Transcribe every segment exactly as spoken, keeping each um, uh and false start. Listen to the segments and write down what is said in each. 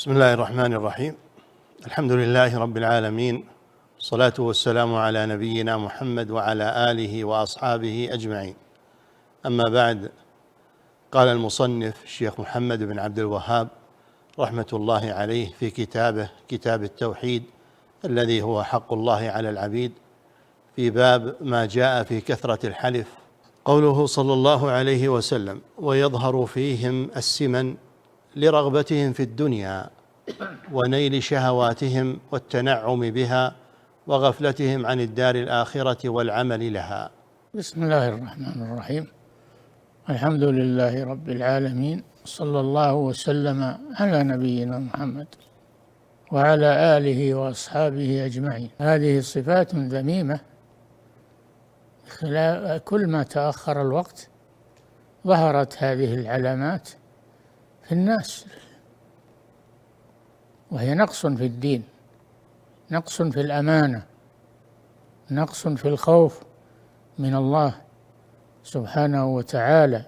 بسم الله الرحمن الرحيم. الحمد لله رب العالمين، والصلاة والسلام على نبينا محمد وعلى آله وأصحابه أجمعين. أما بعد، قال المصنف الشيخ محمد بن عبد الوهاب رحمة الله عليه في كتابه كتاب التوحيد الذي هو حق الله على العبيد، في باب ما جاء في كثرة الحلف، قوله صلى الله عليه وسلم: ويظهر فيهم السمن لرغبتهم في الدنيا ونيل شهواتهم والتنعم بها وغفلتهم عن الدار الآخرة والعمل لها. بسم الله الرحمن الرحيم. الحمد لله رب العالمين، صلى الله وسلم على نبينا محمد وعلى آله وأصحابه أجمعين. هذه صفات ذميمة، كل ما تأخر الوقت ظهرت هذه العلامات في الناس، وهي نقص في الدين، نقص في الأمانة، نقص في الخوف من الله سبحانه وتعالى،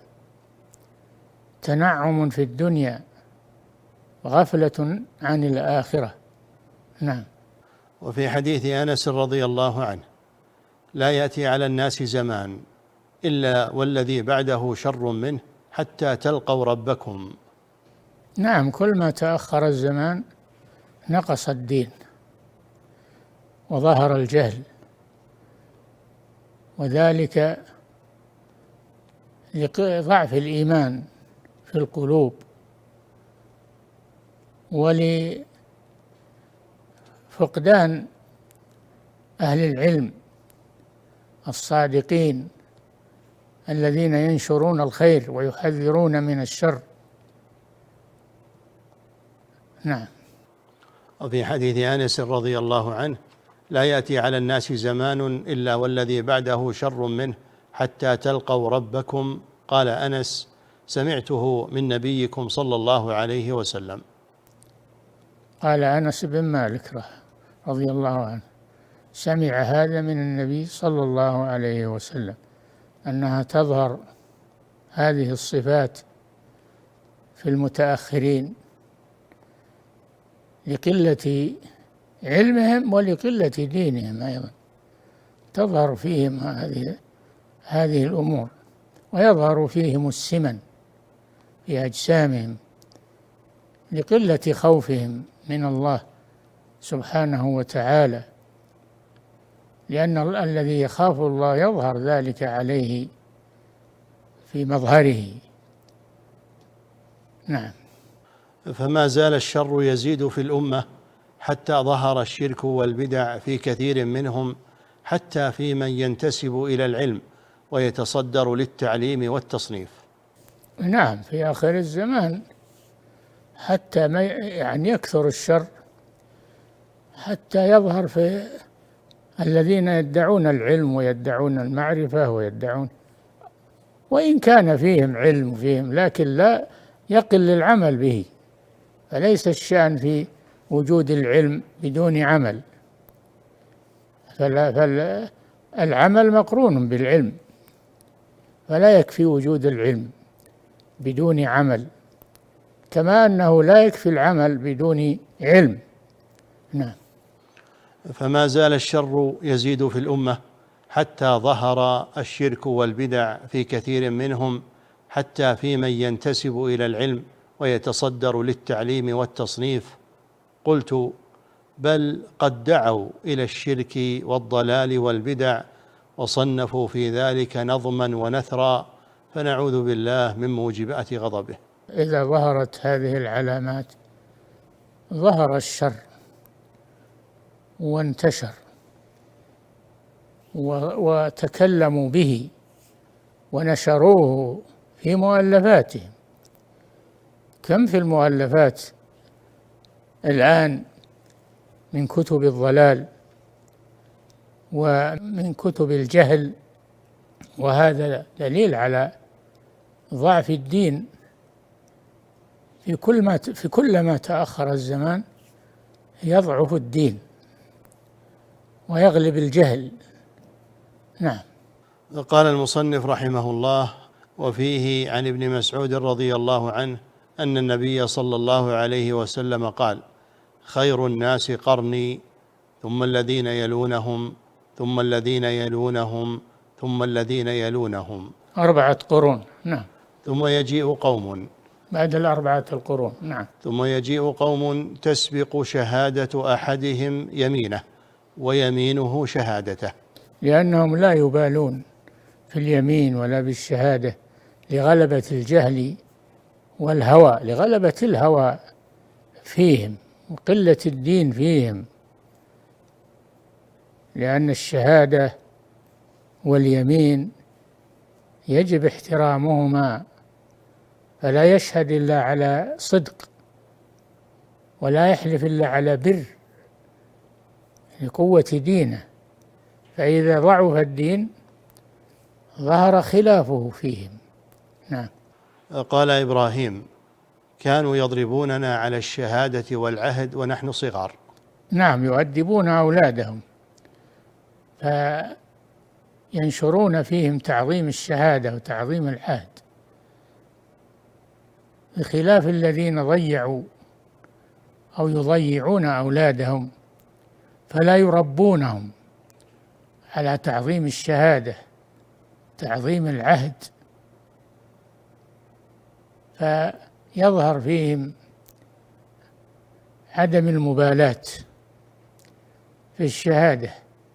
تنعم في الدنيا، غفلة عن الآخرة. نعم. وفي حديث أنس رضي الله عنه: لا يأتي على الناس زمان إلا والذي بعده شر منه حتى تلقوا ربكم. نعم، كل ما تأخر الزمان نقص الدين وظهر الجهل، وذلك لضعف الإيمان في القلوب ولفقدان أهل العلم الصادقين الذين ينشرون الخير ويحذرون من الشر. نعم. وفي حديث أنس رضي الله عنه: لا يأتي على الناس زمان إلا والذي بعده شر منه حتى تلقوا ربكم. قال أنس: سمعته من نبيكم صلى الله عليه وسلم. قال أنس بن مالك رضي الله عنه: سمع هذا من النبي صلى الله عليه وسلم، أنها تظهر هذه الصفات في المتأخرين لقلة علمهم ولقلة دينهم أيضا، تظهر فيهم هذه هذه الأمور، ويظهر فيهم السمن في أجسامهم لقلة خوفهم من الله سبحانه وتعالى، لأن الذي يخاف الله يظهر ذلك عليه في مظهره. نعم. فما زال الشر يزيد في الأمة حتى ظهر الشرك والبدع في كثير منهم، حتى في من ينتسب إلى العلم ويتصدر للتعليم والتصنيف. نعم، في آخر الزمان حتى ما يعني يكثر الشر، حتى يظهر في الذين يدعون العلم ويدعون المعرفة ويدعون، وإن كان فيهم علم فيهم، لكن لا يقل العمل به، فليس الشأن في وجود العلم بدون عمل، فالعمل مقرون بالعلم، فلا يكفي وجود العلم بدون عمل، كما أنه لا يكفي العمل بدون علم. نعم. فما زال الشر يزيد في الأمة حتى ظهر الشرك والبدع في كثير منهم، حتى في من ينتسب إلى العلم ويتصدر للتعليم والتصنيف. قلت: بل قد دعوا إلى الشرك والضلال والبدع وصنفوا في ذلك نظما ونثرا، فنعوذ بالله من موجبات غضبه. إذا ظهرت هذه العلامات ظهر الشر وانتشر وتكلموا به ونشروه في مؤلفاتهم. كم في المؤلفات الآن من كتب الضلال ومن كتب الجهل، وهذا دليل على ضعف الدين. في كل ما في كل ما تأخر الزمان يضعف الدين ويغلب الجهل. نعم. قال المصنف رحمه الله: وفيه عن ابن مسعود رضي الله عنه أن النبي صلى الله عليه وسلم قال: خير الناس قرني، ثم الذين يلونهم، ثم الذين يلونهم، ثم الذين يلونهم. أربعة قرون. نعم. ثم يجيء قوم بعد الأربعة القرون. نعم. ثم يجيء قوم تسبق شهادة أحدهم يمينه ويمينه شهادته، لأنهم لا يبالون في اليمين ولا بالشهادة، لغلبة الجهل والهوى، لغلبة الهوى فيهم وقلة الدين فيهم، لأن الشهادة واليمين يجب احترامهما، فلا يشهد إلا على صدق ولا يحلف إلا على بر لقوة دينه، فإذا ضعف الدين ظهر خلافه فيهم. نعم. قال إبراهيم: كانوا يضربوننا على الشهادة والعهد ونحن صغار. نعم، يؤدبون أولادهم فينشرون فيهم تعظيم الشهادة وتعظيم العهد، بخلاف الذين ضيعوا أو يضيعون أولادهم فلا يربونهم على تعظيم الشهادة، تعظيم العهد، فيظهر فيهم عدم المبالاة في الشهادة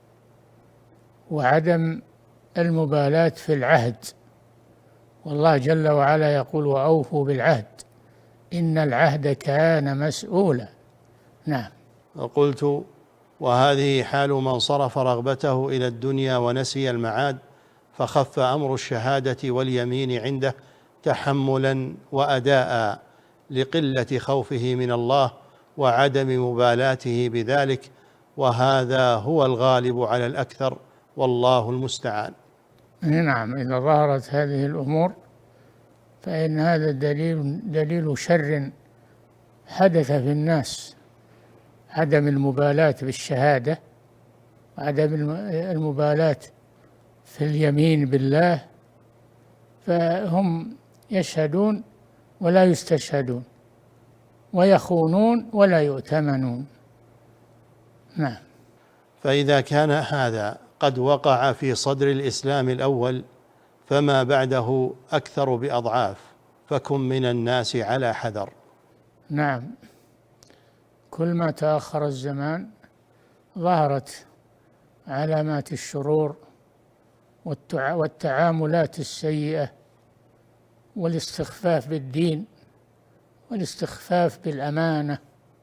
وعدم المبالاة في العهد، والله جل وعلا يقول: وأوفوا بالعهد إن العهد كان مسؤولا. نعم. قلت: وهذه حال من صرف رغبته إلى الدنيا ونسي المعاد، فخف أمر الشهادة واليمين عنده تحملا وأداء لقلة خوفه من الله وعدم مبالاته بذلك، وهذا هو الغالب على الأكثر، والله المستعان. نعم، إذا ظهرت هذه الأمور فإن هذا دليل دليل شر حدث في الناس، عدم المبالاة بالشهادة وعدم المبالاة في اليمين بالله، فهم يشهدون ولا يستشهدون ويخونون ولا يؤتمنون. نعم. فإذا كان هذا قد وقع في صدر الإسلام الأول، فما بعده أكثر بأضعاف، فكن من الناس على حذر. نعم، كل ما تأخر الزمان ظهرت علامات الشرور والتعاملات السيئة والاستخفاف بالدين والاستخفاف بالأمانة،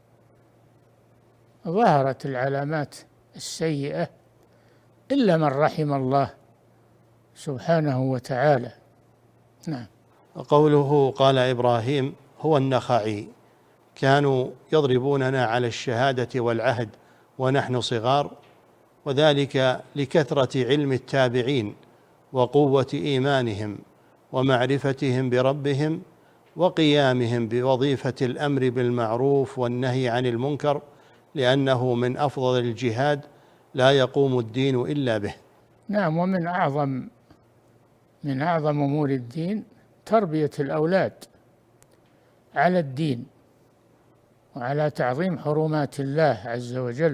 ظهرت العلامات السيئة إلا من رحم الله سبحانه وتعالى. نعم. قوله قال إبراهيم هو النخعي: كانوا يضربوننا على الشهادة والعهد ونحن صغار، وذلك لكثرة علم التابعين وقوة إيمانهم ومعرفتهم بربهم وقيامهم بوظيفة الأمر بالمعروف والنهي عن المنكر، لأنه من أفضل الجهاد لا يقوم الدين إلا به. نعم، ومن أعظم من أعظم أمور الدين تربية الأولاد على الدين وعلى تعظيم حرمات الله عز وجل.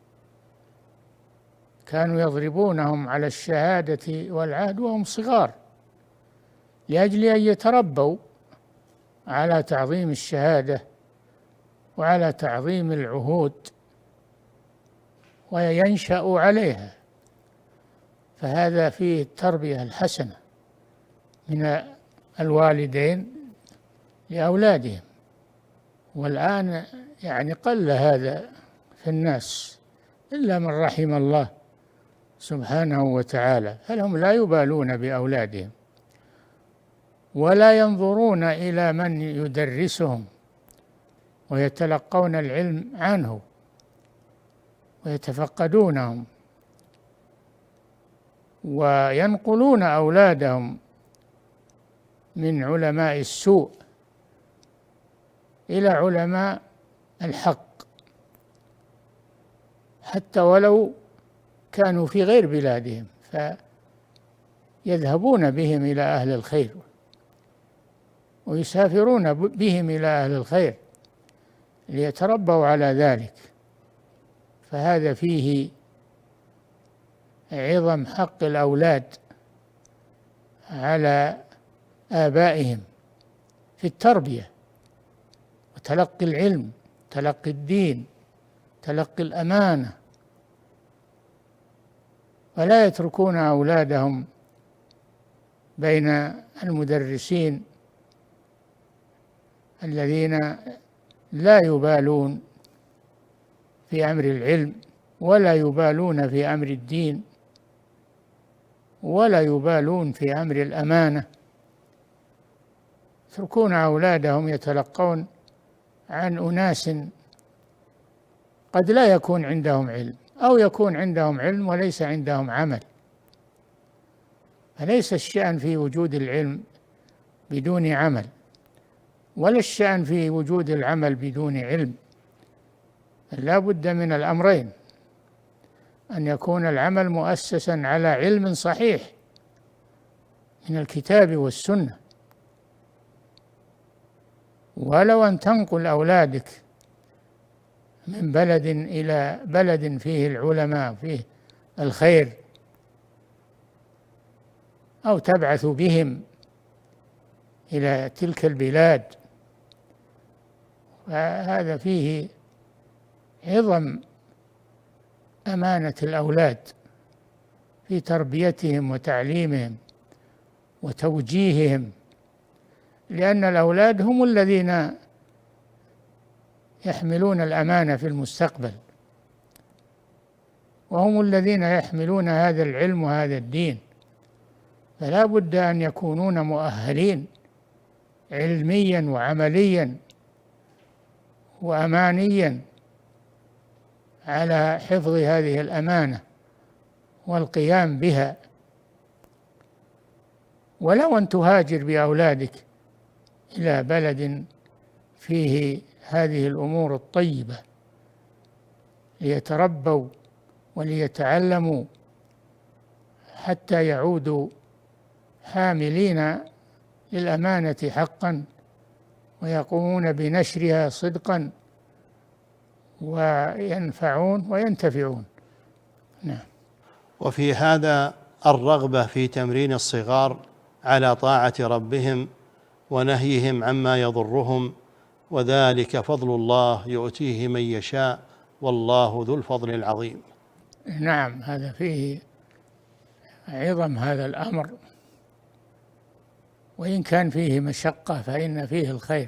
كانوا يضربونهم على الشهادة والعهد وهم صغار لأجل أن يتربوا على تعظيم الشهادة وعلى تعظيم العهود وينشأوا عليها، فهذا فيه التربية الحسنة من الوالدين لأولادهم. والآن يعني قل هذا في الناس إلا من رحم الله سبحانه وتعالى، فهم لا يبالون بأولادهم ولا ينظرون إلى من يدرسهم ويتلقون العلم عنه ويتفقدونهم وينقلون أولادهم من علماء السوء إلى علماء الحق، حتى ولو كانوا في غير بلادهم، فيذهبون بهم إلى أهل الخير ويسافرون بهم إلى أهل الخير ليتربوا على ذلك. فهذا فيه عظم حق الأولاد على آبائهم في التربية وتلقي العلم، تلقي الدين، تلقي الأمانة، ولا يتركون أولادهم بين المدرسين الذين لا يبالون في أمر العلم ولا يبالون في أمر الدين ولا يبالون في أمر الأمانة. يتركون أولادهم يتلقون عن أناس قد لا يكون عندهم علم، أو يكون عندهم علم وليس عندهم عمل. فليس الشأن في وجود العلم بدون عمل، ولا الشأن في وجود العمل بدون علم. لا بد من الأمرين، أن يكون العمل مؤسسا على علم صحيح من الكتاب والسنة. ولو أن تنقل أولادك من بلد إلى بلد فيه العلماء فيه الخير، أو تبعث بهم إلى تلك البلاد، فهذا فيه عظم أمانة الأولاد في تربيتهم وتعليمهم وتوجيههم، لأن الأولاد هم الذين يحملون الأمانة في المستقبل، وهم الذين يحملون هذا العلم وهذا الدين. فلا بد أن يكونون مؤهلين علميا وعمليا وأمانيا على حفظ هذه الأمانة والقيام بها. ولو أن تهاجر بأولادك إلى بلد فيه هذه الأمور الطيبة ليتربوا وليتعلموا حتى يعودوا حاملين للأمانة حقا ويقومون بنشرها صدقا وينفعون وينتفعون. نعم. وفي هذا الرغبة في تمرين الصغار على طاعة ربهم ونهيهم عما يضرهم، وذلك فضل الله يؤتيه من يشاء والله ذو الفضل العظيم. نعم، هذا فيه عظم هذا الأمر، وإن كان فيه مشقة فإن فيه الخير،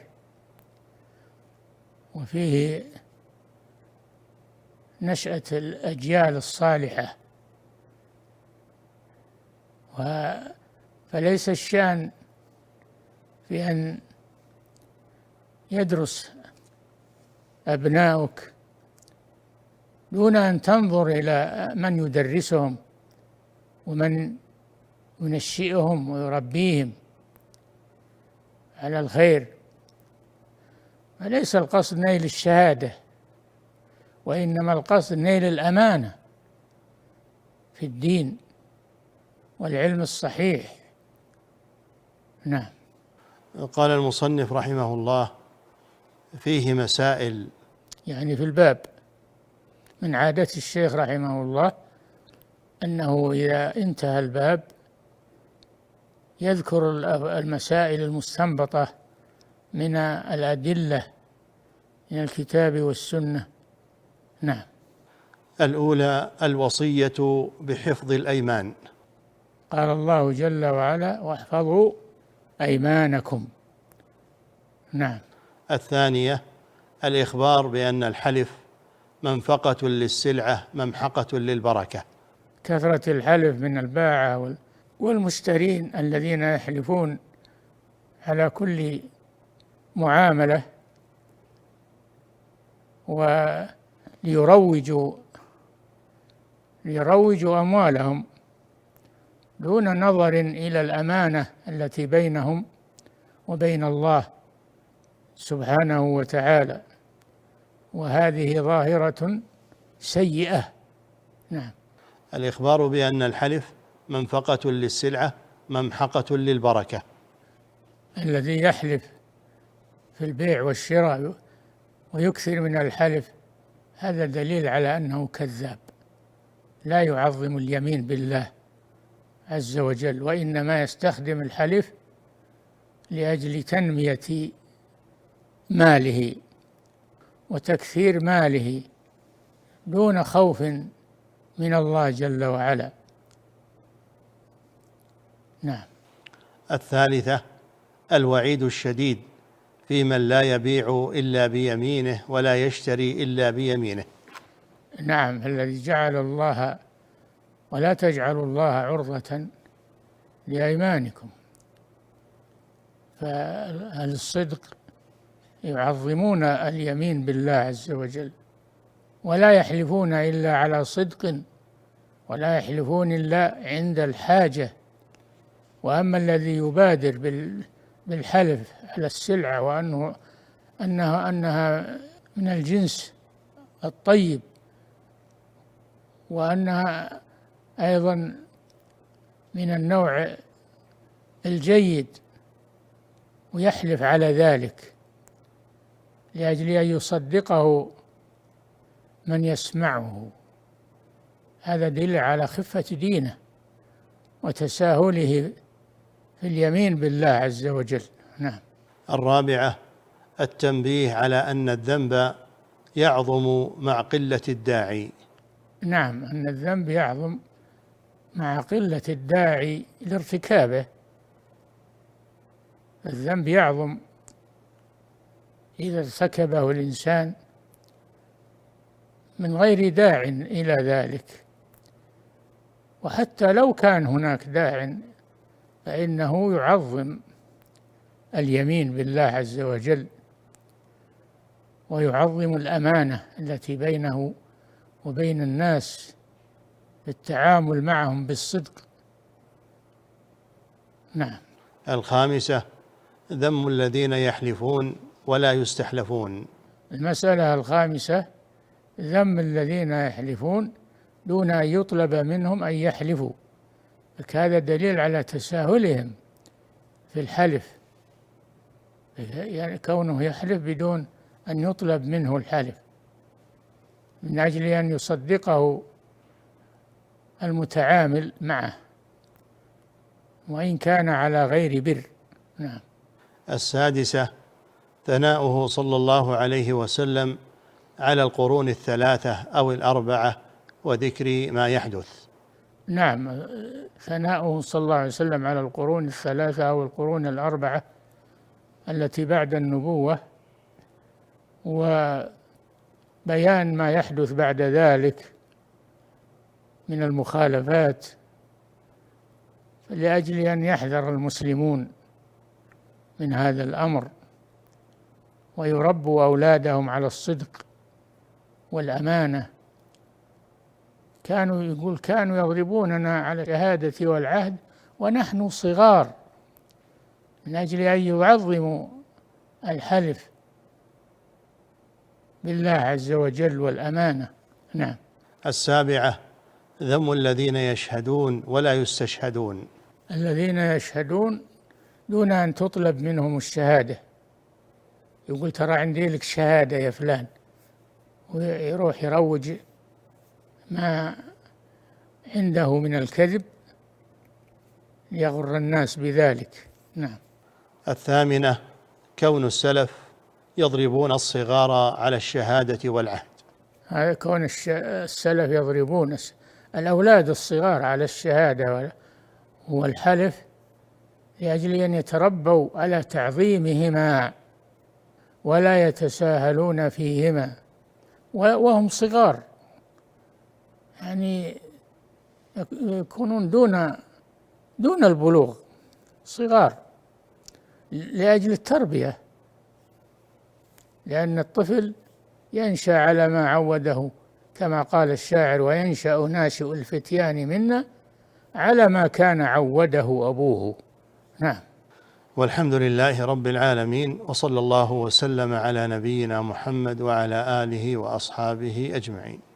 وفيه نشأة الأجيال الصالحة. فليس الشأن في أن يدرس أبناؤك دون أن تنظر إلى من يدرسهم ومن ينشئهم ويربيهم على الخير. فليس القصد نيل الشهادة، وإنما القصد نيل الأمانة في الدين والعلم الصحيح. نعم. قال المصنف رحمه الله: فيه مسائل. يعني في الباب من عادة الشيخ رحمه الله أنه إذا انتهى الباب يذكر المسائل المستنبطة من الأدلة من الكتاب والسنة. نعم. الأولى الوصية بحفظ الأيمان. قال الله جل وعلا: واحفظوا أيمانكم. نعم. الثانية الإخبار بأن الحلف منفقة للسلعة ممحقة للبركة. كثرة الحلف من الباعة والمشترين الذين يحلفون على كل معاملة وليروجوا ليروجوا أموالهم دون نظر إلى الأمانة التي بينهم وبين الله سبحانه وتعالى، وهذه ظاهرة سيئة. نعم. الإخبار بأن الحلف منفقة للسلعة ممحقة للبركة. الذي يحلف في البيع والشراء ويكثر من الحلف هذا دليل على أنه كذاب، لا يعظم اليمين بالله عز وجل، وإنما يستخدم الحلف لأجل تنمية ماله وتكثير ماله دون خوف من الله جل وعلا. نعم. الثالثة الوعيد الشديد في من لا يبيع إلا بيمينه ولا يشتري إلا بيمينه. نعم، الذي جعل الله ولا تجعلوا الله عرضة لأيمانكم، فأهل الصدق يعظمون اليمين بالله عز وجل، ولا يحلفون إلا على صدق، ولا يحلفون إلا عند الحاجة. وأما الذي يبادر بالحلف على السلعة وأنه أنها أنها من الجنس الطيب، وأنها أيضا من النوع الجيد، ويحلف على ذلك لأجل أن يصدقه من يسمعه، هذا دليل على خفة دينه وتساهله في اليمين بالله عز وجل. نعم. الرابعة التنبيه على أن الذنب يعظم مع قلة الداعي. نعم، أن الذنب يعظم مع قلة الداعي لارتكابه. الذنب يعظم إذا ارتكبه الإنسان من غير داع إلى ذلك، وحتى لو كان هناك داع فإنه يعظم اليمين بالله عز وجل، ويعظم الأمانة التي بينه وبين الناس بالتعامل معهم بالصدق. نعم. الخامسة ذم الذين يحلفون ولا يستحلفون. المسألة الخامسة ذم الذين يحلفون دون أن يطلب منهم أن يحلفوا، هذا دليل على تساهلهم في الحلف، يعني كونه يحلف بدون أن يطلب منه الحلف من أجل أن يصدقه المتعامل معه وإن كان على غير بر. نعم. السادسة ثناؤه صلى الله عليه وسلم على القرون الثلاثة أو الأربعة وذكر ما يحدث. نعم، ثناؤه صلى الله عليه وسلم على القرون الثلاثة أو القرون الأربعة التي بعد النبوة، وبيان ما يحدث بعد ذلك من المخالفات، لأجل أن يحذر المسلمون من هذا الأمر ويربوا أولادهم على الصدق والأمانة. كانوا يقول كانوا يضربوننا على الشهادة والعهد ونحن صغار، من أجل أن يعظموا الحلف بالله عز وجل والأمانة. نعم. السابعة ذم الذين يشهدون ولا يستشهدون. الذين يشهدون دون أن تطلب منهم الشهادة، يقول ترى عندي لك شهادة يا فلان، ويروح يروج ما عنده من الكذب ليغر الناس بذلك. نعم. الثامنة كون السلف يضربون الصغار على الشهادة والعهد. هذا كون السلف يضربون الأولاد الصغار على الشهادة والحلف لأجل أن يتربوا على تعظيمهما ولا يتساهلون فيهما وهم صغار، يعني يكونون دون دون البلوغ، صغار، لأجل التربية، لأن الطفل ينشأ على ما عوده كما قال الشاعر: وينشأ ناشئ الفتيان منا على ما كان عوده أبوه. نعم. والحمد لله رب العالمين، وصلى الله وسلم على نبينا محمد وعلى آله وأصحابه أجمعين.